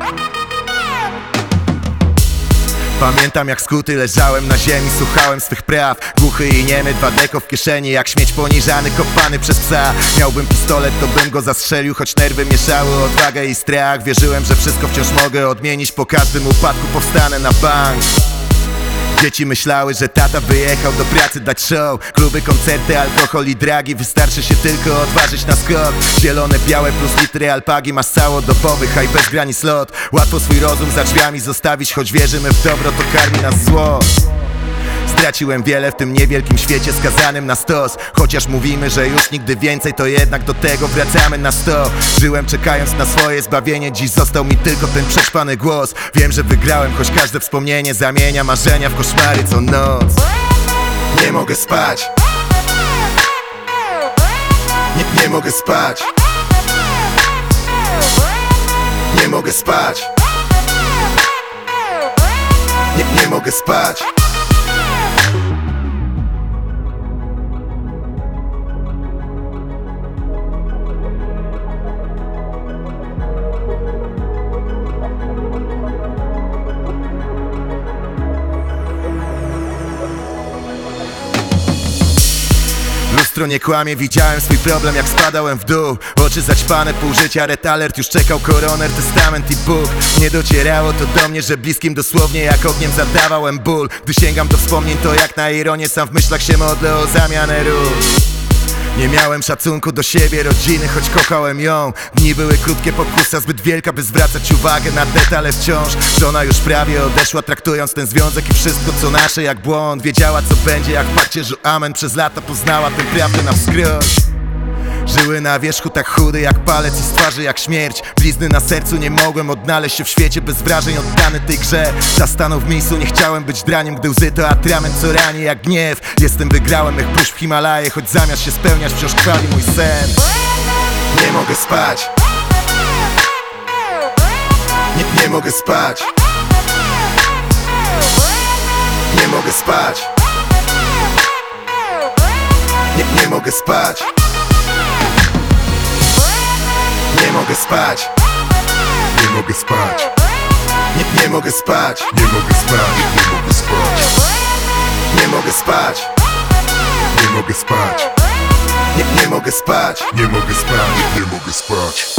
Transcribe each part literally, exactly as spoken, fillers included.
Pamiętam jak skuty leżałem na ziemi, słuchałem swych praw. Głuchy i niemy, dwa deko w kieszeni, jak śmieć poniżany, kopany przez psa. Miałbym pistolet, to bym go zastrzelił, choć nerwy mieszały odwagę i strach. Wierzyłem, że wszystko wciąż mogę odmienić, po każdym upadku powstanę na bank. Dzieci myślały, że tata wyjechał do pracy dać show. Kluby, koncerty, alkohol i dragi, wystarczy się tylko odważyć na skok. Zielone, białe plus litry alpagi, masz całodobowy haj, bez granic lot. Łatwo swój rozum za drzwiami zostawić, choć wierzymy w dobro, to karmi nas zło. Straciłem wiele w tym niewielkim świecie skazanym na stos. Chociaż mówimy, że już nigdy więcej, to jednak do tego wracamy na sto. Żyłem czekając na swoje zbawienie, dziś został mi tylko ten przećpany głos. Wiem, że wygrałem, choć każde wspomnienie zamienia marzenia w koszmary co noc. Nie mogę spać. Nie, nie mogę spać. Nie mogę spać. Nie, nie mogę spać. Lustro nie kłamie, widziałem swój problem jak spadałem w dół. Oczy zaćpane, pół życia, red alert, już czekał koroner, testament i Bóg. Nie docierało to do mnie, że bliskim dosłownie jak ogniem zadawałem ból. Gdy sięgam do wspomnień, to jak na ironię, sam w myślach się modlę o zamianę ról. Nie miałem szacunku do siebie, rodziny, choć kochałem ją. Dni były krótkie, pokusa zbyt wielka, by zwracać uwagę na detale wciąż. Żona już prawie odeszła, traktując ten związek i wszystko co nasze jak błąd. Wiedziała co będzie, jak w pacierzu amen. Przez lata poznała tę prawdę na wskroś. Żyły na wierzchu tak chudy jak palec i z twarzy jak śmierć. Blizny na sercu, nie mogłem odnaleźć się w świecie bez wrażeń, oddany tej grze. Zastanął w miejscu, nie chciałem być draniem, gdy łzy to atrament co rani jak gniew. Jestem wygrałem jak puszcz w Himalaje, choć zamiast się spełniać wciąż krwawi mój sen. Nie mogę spać. Nie, nie mogę spać. Nie mogę spać. Nie, nie mogę spać. Nie mogę spać. Nie mogę spać. Nie, nie mogę spać. Nie mogę spać. Nie mogę spać. Nie mogę spać. Nie, nie mogę spać. Nie mogę spać. Nie mogę spać.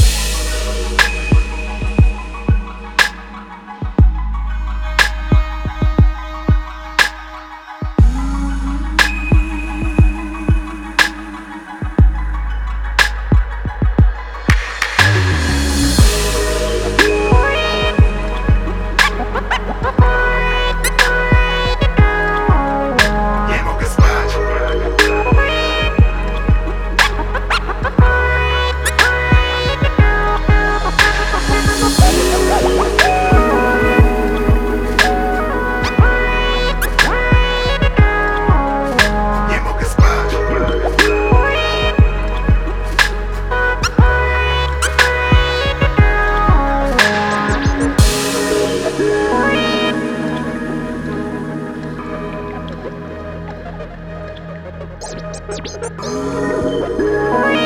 We'll be right back.